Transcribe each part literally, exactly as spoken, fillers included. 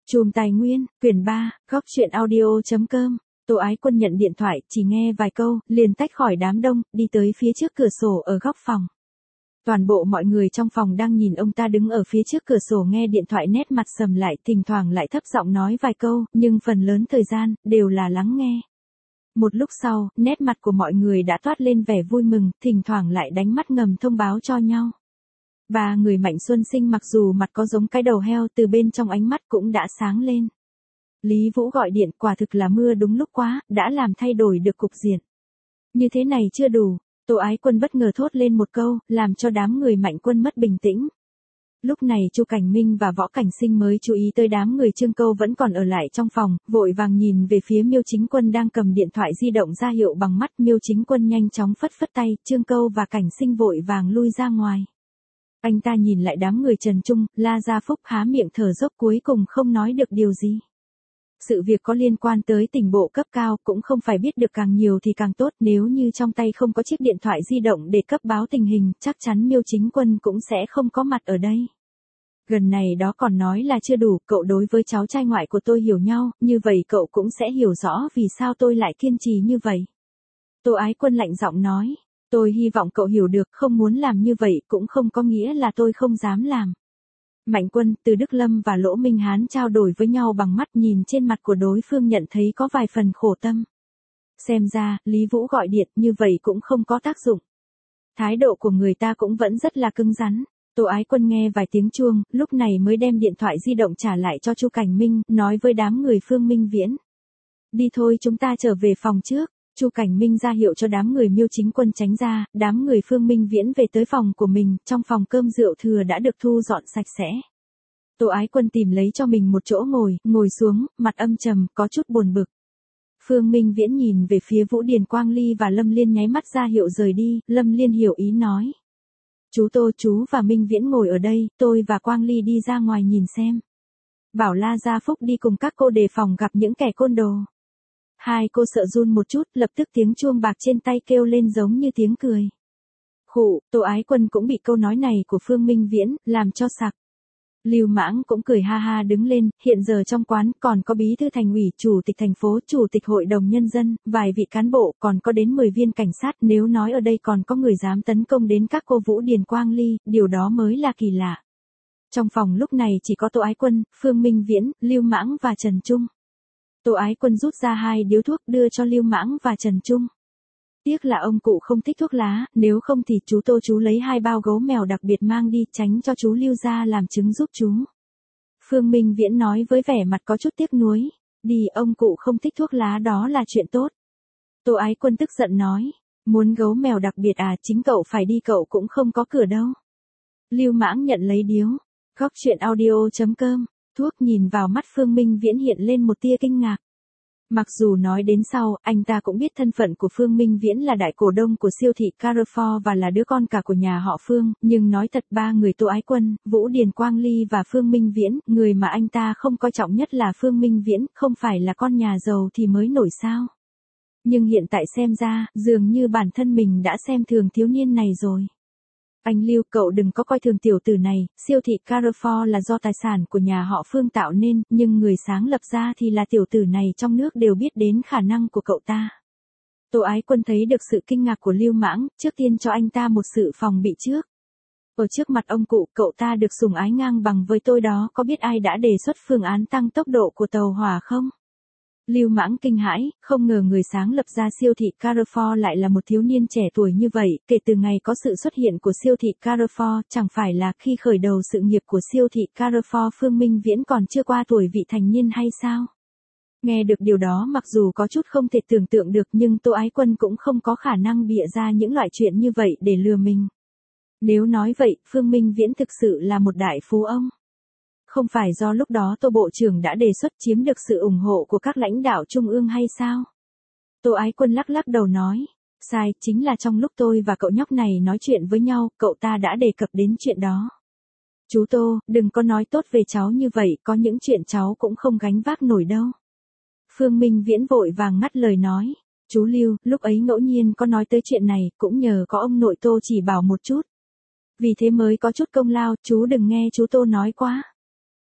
Chùm Tài Nguyên, quyển ba, góc truyện audio.com. Tô Ái Quân nhận điện thoại, chỉ nghe vài câu, liền tách khỏi đám đông, đi tới phía trước cửa sổ ở góc phòng. Toàn bộ mọi người trong phòng đang nhìn ông ta đứng ở phía trước cửa sổ nghe điện thoại, nét mặt sầm lại, thỉnh thoảng lại thấp giọng nói vài câu, nhưng phần lớn thời gian, đều là lắng nghe. Một lúc sau, nét mặt của mọi người đã toát lên vẻ vui mừng, thỉnh thoảng lại đánh mắt ngầm thông báo cho nhau. Ba người Mạnh Xuân Sinh mặc dù mặt có giống cái đầu heo, từ bên trong ánh mắt cũng đã sáng lên. Lý Vũ gọi điện, quả thực là mưa đúng lúc quá, đã làm thay đổi được cục diện. Như thế này chưa đủ, Tô Ái Quân bất ngờ thốt lên một câu, làm cho đám người Mạnh Quân mất bình tĩnh. Lúc này Chu Cảnh Minh và Võ Cảnh Sinh mới chú ý tới đám người Trương Câu vẫn còn ở lại trong phòng, vội vàng nhìn về phía Miêu Chính Quân đang cầm điện thoại di động ra hiệu bằng mắt. Miêu Chính Quân nhanh chóng phất phất tay, Trương Câu và Cảnh Sinh vội vàng lui ra ngoài. Anh ta nhìn lại đám người Trần Trung, La Gia Phúc há miệng thở dốc, cuối cùng không nói được điều gì. Sự việc có liên quan tới tỉnh bộ cấp cao, cũng không phải biết được càng nhiều thì càng tốt, nếu như trong tay không có chiếc điện thoại di động để cấp báo tình hình, chắc chắn Miêu Chính Quân cũng sẽ không có mặt ở đây. Gần này đó còn nói là chưa đủ, cậu đối với cháu trai ngoại của tôi hiểu nhau, như vậy cậu cũng sẽ hiểu rõ vì sao tôi lại kiên trì như vậy. Tô Ái Quân lạnh giọng nói, tôi hy vọng cậu hiểu được, không muốn làm như vậy cũng không có nghĩa là tôi không dám làm. Mạnh Quân, Từ Đức Lâm và Lỗ Minh Hán trao đổi với nhau bằng mắt, nhìn trên mặt của đối phương nhận thấy có vài phần khổ tâm. Xem ra, Lý Vũ gọi điện như vậy cũng không có tác dụng. Thái độ của người ta cũng vẫn rất là cứng rắn. Tô Ái Quân nghe vài tiếng chuông, lúc này mới đem điện thoại di động trả lại cho Chu Cảnh Minh, nói với đám người Phương Minh Viễn. Đi thôi, chúng ta trở về phòng trước. Chu Cảnh Minh ra hiệu cho đám người Miêu Chính Quân tránh ra, đám người Phương Minh Viễn về tới phòng của mình, trong phòng cơm rượu thừa đã được thu dọn sạch sẽ. Tô Ái Quân tìm lấy cho mình một chỗ ngồi, ngồi xuống, mặt âm trầm, có chút buồn bực. Phương Minh Viễn nhìn về phía Vũ Điền Quang Ly và Lâm Liên nháy mắt ra hiệu rời đi, Lâm Liên hiểu ý nói. Chú Tô, chú và Minh Viễn ngồi ở đây, tôi và Quang Ly đi ra ngoài nhìn xem. Bảo La Gia Phúc đi cùng các cô đề phòng gặp những kẻ côn đồ. Hai cô sợ run một chút, lập tức tiếng chuông bạc trên tay kêu lên giống như tiếng cười. Khụ, Tô Ái Quân cũng bị câu nói này của Phương Minh Viễn, làm cho sặc. Lưu Mãng cũng cười ha ha đứng lên, hiện giờ trong quán còn có bí thư thành ủy, chủ tịch thành phố, chủ tịch hội đồng nhân dân, vài vị cán bộ, còn có đến mười viên cảnh sát, nếu nói ở đây còn có người dám tấn công đến các cô Vũ Điền Quang Ly, điều đó mới là kỳ lạ. Trong phòng lúc này chỉ có Tô Ái Quân, Phương Minh Viễn, Lưu Mãng và Trần Trung. Tô Ái Quân rút ra hai điếu thuốc đưa cho Lưu Mãng và Trần Trung. Tiếc là ông cụ không thích thuốc lá, nếu không thì chú Tô chú lấy hai bao gấu mèo đặc biệt mang đi, tránh cho chú Lưu ra làm chứng giúp chú. Phương Minh Viễn nói với vẻ mặt có chút tiếc nuối. Đi, ông cụ không thích thuốc lá đó là chuyện tốt. Tô Ái Quân tức giận nói. Muốn gấu mèo đặc biệt à, chính cậu phải đi, cậu cũng không có cửa đâu. Lưu Mãng nhận lấy điếu. Góc truyện audio.com. Thuốc nhìn vào mắt Phương Minh Viễn hiện lên một tia kinh ngạc. Mặc dù nói đến sau, anh ta cũng biết thân phận của Phương Minh Viễn là đại cổ đông của siêu thị Carrefour và là đứa con cả của nhà họ Phương, nhưng nói thật, ba người Tô Ái Quân, Vũ Điền Quang Ly và Phương Minh Viễn, người mà anh ta không coi trọng nhất là Phương Minh Viễn, không phải là con nhà giàu thì mới nổi sao. Nhưng hiện tại xem ra, dường như bản thân mình đã xem thường thiếu niên này rồi. Anh Lưu, cậu đừng có coi thường tiểu tử này, siêu thị Carrefour là do tài sản của nhà họ Phương tạo nên, nhưng người sáng lập ra thì là tiểu tử này, trong nước đều biết đến khả năng của cậu ta. Tô Ái Quân thấy được sự kinh ngạc của Lưu Mãng, trước tiên cho anh ta một sự phòng bị trước. Ở trước mặt ông cụ, cậu ta được sủng ái ngang bằng với tôi đó, có biết ai đã đề xuất phương án tăng tốc độ của tàu hỏa không? Lưu Mãng kinh hãi, không ngờ người sáng lập ra siêu thị Carrefour lại là một thiếu niên trẻ tuổi như vậy, kể từ ngày có sự xuất hiện của siêu thị Carrefour, chẳng phải là khi khởi đầu sự nghiệp của siêu thị Carrefour Phương Minh Viễn còn chưa qua tuổi vị thành niên hay sao? Nghe được điều đó mặc dù có chút không thể tưởng tượng được, nhưng Tô Ái Quân cũng không có khả năng bịa ra những loại chuyện như vậy để lừa mình. Nếu nói vậy, Phương Minh Viễn thực sự là một đại phú ông. Không phải do lúc đó Tô Bộ trưởng đã đề xuất chiếm được sự ủng hộ của các lãnh đạo trung ương hay sao? Tô Ái Quân lắc lắc đầu nói. Sai, chính là trong lúc tôi và cậu nhóc này nói chuyện với nhau, cậu ta đã đề cập đến chuyện đó. Chú Tô, đừng có nói tốt về cháu như vậy, có những chuyện cháu cũng không gánh vác nổi đâu. Phương Minh Viễn vội vàng ngắt lời nói. Chú Lưu, lúc ấy ngẫu nhiên có nói tới chuyện này, cũng nhờ có ông nội Tô chỉ bảo một chút. Vì thế mới có chút công lao, chú đừng nghe chú Tô nói quá.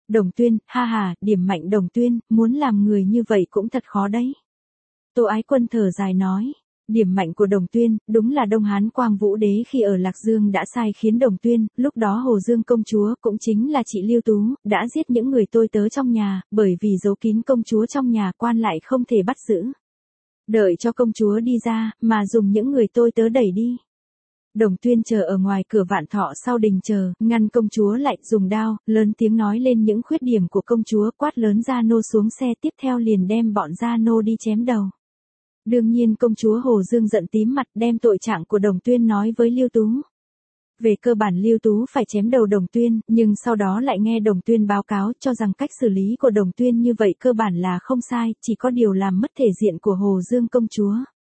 Đồng Tuyên, ha ha, điểm mạnh Đồng Tuyên, muốn làm người như vậy cũng thật khó đấy. Tô Ái Quân thở dài nói. Điểm mạnh của Đồng Tuyên, đúng là Đông Hán Quang Vũ Đế khi ở Lạc Dương đã sai khiến Đồng Tuyên, lúc đó Hồ Dương công chúa cũng chính là chị Lưu Tú, đã giết những người tôi tớ trong nhà, bởi vì giấu kín công chúa trong nhà quan lại không thể bắt giữ. Đợi cho công chúa đi ra, mà dùng những người tôi tớ đẩy đi. Đồng Tuyên chờ ở ngoài cửa Vạn Thọ sau đình chờ, ngăn công chúa lại dùng đao, lớn tiếng nói lên những khuyết điểm của công chúa, quát lớn Gia Nô xuống xe, tiếp theo liền đem bọn Gia Nô đi chém đầu. Đương nhiên công chúa Hồ Dương giận tím mặt, đem tội trạng của Đồng Tuyên nói với Lưu Tú. Về cơ bản Lưu Tú phải chém đầu Đồng Tuyên, nhưng sau đó lại nghe Đồng Tuyên báo cáo cho rằng cách xử lý của Đồng Tuyên như vậy cơ bản là không sai, chỉ có điều làm mất thể diện của Hồ Dương công chúa.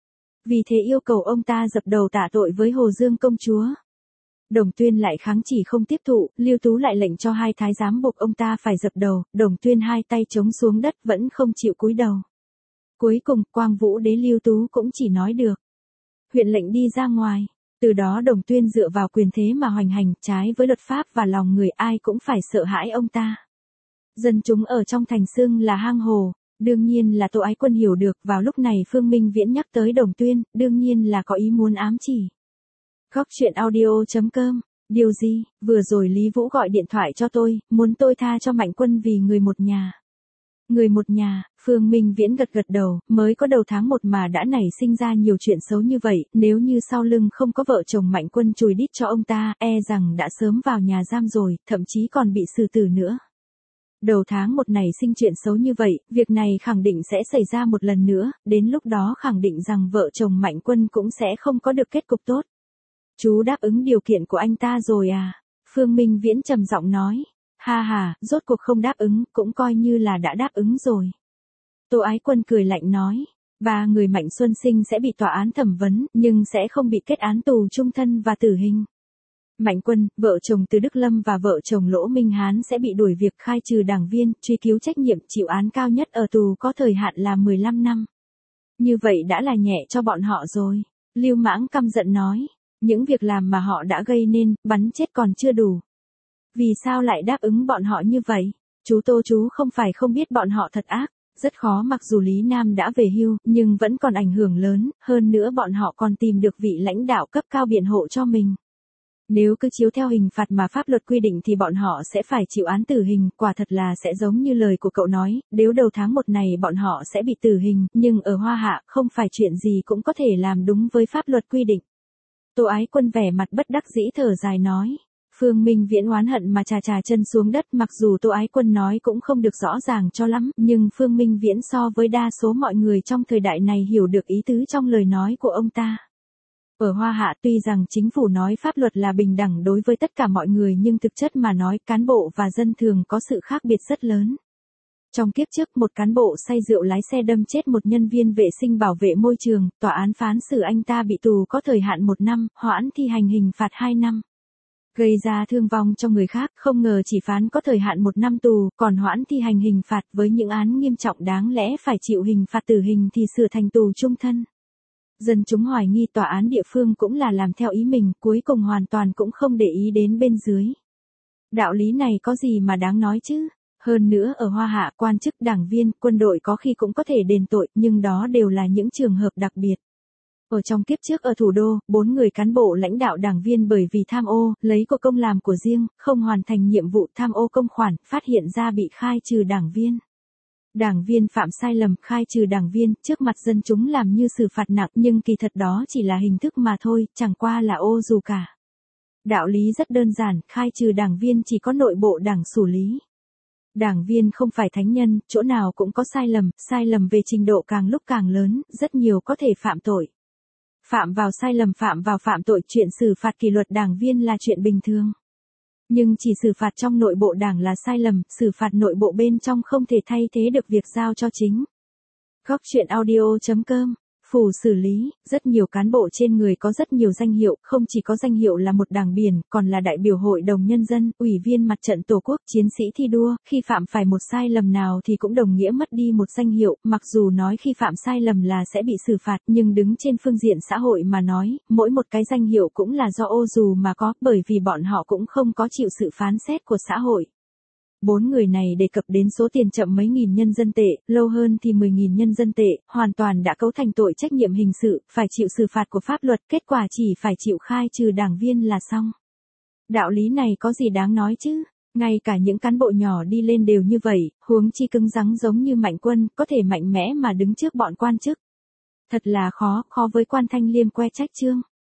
Vì thế yêu cầu ông ta dập đầu tạ tội với Hồ Dương công chúa. Đồng Tuyên lại kháng chỉ không tiếp thụ, Lưu Tú lại lệnh cho hai thái giám buộc ông ta phải dập đầu, Đồng Tuyên hai tay chống xuống đất vẫn không chịu cúi đầu. Cuối cùng, Quang Vũ Đế Lưu Tú cũng chỉ nói được. Huyện lệnh đi ra ngoài. Từ đó Đồng Tuyên dựa vào quyền thế mà hoành hành, trái với luật pháp và lòng người ai cũng phải sợ hãi ông ta. Dân chúng ở trong thành xưng là hang hồ, đương nhiên là Tô Ái Quân hiểu được, vào lúc này Phương Minh Viễn nhắc tới Đồng Tuyên, đương nhiên là có ý muốn ám chỉ. Góc truyện audio chấm com, điều gì, vừa rồi Lý Vũ gọi điện thoại cho tôi, muốn tôi tha cho Mạnh Quân vì người một nhà. Người một nhà, Phương Minh Viễn gật gật đầu, mới có đầu tháng một mà đã nảy sinh ra nhiều chuyện xấu như vậy, nếu như sau lưng không có vợ chồng Mạnh Quân chùi đít cho ông ta, e rằng đã sớm vào nhà giam rồi, thậm chí còn bị xử tử nữa. Đầu tháng một nảy sinh chuyện xấu như vậy, việc này khẳng định sẽ xảy ra một lần nữa, đến lúc đó khẳng định rằng vợ chồng Mạnh Quân cũng sẽ không có được kết cục tốt. Chú đáp ứng điều kiện của anh ta rồi à? Phương Minh Viễn trầm giọng nói. Ha ha, rốt cuộc không đáp ứng, cũng coi như là đã đáp ứng rồi. Tô Ái Quân cười lạnh nói, ba người Mạnh Xuân Sinh sẽ bị tòa án thẩm vấn, nhưng sẽ không bị kết án tù chung thân và tử hình. Mạnh Quân, vợ chồng Từ Đức Lâm và vợ chồng Lỗ Minh Hán sẽ bị đuổi việc, khai trừ đảng viên, truy cứu trách nhiệm, chịu án cao nhất ở tù có thời hạn là mười lăm năm. Như vậy đã là nhẹ cho bọn họ rồi. Lưu Mãng căm giận nói, những việc làm mà họ đã gây nên, bắn chết còn chưa đủ. Vì sao lại đáp ứng bọn họ như vậy? Chú Tô chú không phải không biết bọn họ thật ác, rất khó, mặc dù Lý Nam đã về hưu, nhưng vẫn còn ảnh hưởng lớn, hơn nữa bọn họ còn tìm được vị lãnh đạo cấp cao biện hộ cho mình. Nếu cứ chiếu theo hình phạt mà pháp luật quy định thì bọn họ sẽ phải chịu án tử hình, quả thật là sẽ giống như lời của cậu nói, nếu đầu tháng một này bọn họ sẽ bị tử hình, nhưng ở Hoa Hạ không phải chuyện gì cũng có thể làm đúng với pháp luật quy định. Tô Ái Quân vẻ mặt bất đắc dĩ thở dài nói. Phương Minh Viễn oán hận mà trà trà chân xuống đất, mặc dù Tô Ái Quân nói cũng không được rõ ràng cho lắm, nhưng Phương Minh Viễn so với đa số mọi người trong thời đại này hiểu được ý tứ trong lời nói của ông ta. Ở Hoa Hạ tuy rằng chính phủ nói pháp luật là bình đẳng đối với tất cả mọi người, nhưng thực chất mà nói cán bộ và dân thường có sự khác biệt rất lớn. Trong kiếp trước, một cán bộ say rượu lái xe đâm chết một nhân viên vệ sinh bảo vệ môi trường, tòa án phán xử anh ta bị tù có thời hạn một năm, hoãn thi hành hình phạt hai năm. Gây ra thương vong cho người khác, không ngờ chỉ phán có thời hạn một năm tù, còn hoãn thi hành hình phạt với những án nghiêm trọng đáng lẽ phải chịu hình phạt tử hình thì sửa thành tù chung thân. Dân chúng hoài nghi tòa án địa phương cũng là làm theo ý mình, cuối cùng hoàn toàn cũng không để ý đến bên dưới. Đạo lý này có gì mà đáng nói chứ? Hơn nữa ở Hoa Hạ, quan chức, đảng viên, quân đội có khi cũng có thể đền tội, nhưng đó đều là những trường hợp đặc biệt. Ở trong kiếp trước ở thủ đô, bốn người cán bộ lãnh đạo đảng viên bởi vì tham ô, lấy của công làm của riêng, không hoàn thành nhiệm vụ, tham ô công khoản, phát hiện ra bị khai trừ đảng viên. Đảng viên phạm sai lầm, khai trừ đảng viên, trước mặt dân chúng làm như xử phạt nặng, nhưng kỳ thật đó chỉ là hình thức mà thôi, chẳng qua là ô dù cả. Đạo lý rất đơn giản, khai trừ đảng viên chỉ có nội bộ đảng xử lý. Đảng viên không phải thánh nhân, chỗ nào cũng có sai lầm, sai lầm về trình độ càng lúc càng lớn, rất nhiều có thể phạm tội. Phạm vào sai lầm, phạm vào phạm tội, chuyện xử phạt kỷ luật đảng viên là chuyện bình thường. Nhưng chỉ xử phạt trong nội bộ đảng là sai lầm, xử phạt nội bộ bên trong không thể thay thế được việc giao cho chính. Góc truyện audio chấm com, phủ xử lý, rất nhiều cán bộ trên người có rất nhiều danh hiệu, không chỉ có danh hiệu là một đảng biển, còn là đại biểu hội đồng nhân dân, ủy viên mặt trận tổ quốc, chiến sĩ thi đua, khi phạm phải một sai lầm nào thì cũng đồng nghĩa mất đi một danh hiệu, mặc dù nói khi phạm sai lầm là sẽ bị xử phạt, nhưng đứng trên phương diện xã hội mà nói, mỗi một cái danh hiệu cũng là do ô dù mà có, bởi vì bọn họ cũng không có chịu sự phán xét của xã hội. Bốn người này đề cập đến số tiền chậm mấy nghìn nhân dân tệ, lâu hơn thì mười nghìn nhân dân tệ, hoàn toàn đã cấu thành tội trách nhiệm hình sự, phải chịu xử phạt của pháp luật, kết quả chỉ phải chịu khai trừ đảng viên là xong. Đạo lý này có gì đáng nói chứ? Ngay cả những cán bộ nhỏ đi lên đều như vậy, huống chi cứng rắn giống như Mạnh Quân, có thể mạnh mẽ mà đứng trước bọn quan chức. Thật là khó, khó với quan Thanh Liêm que trách Trương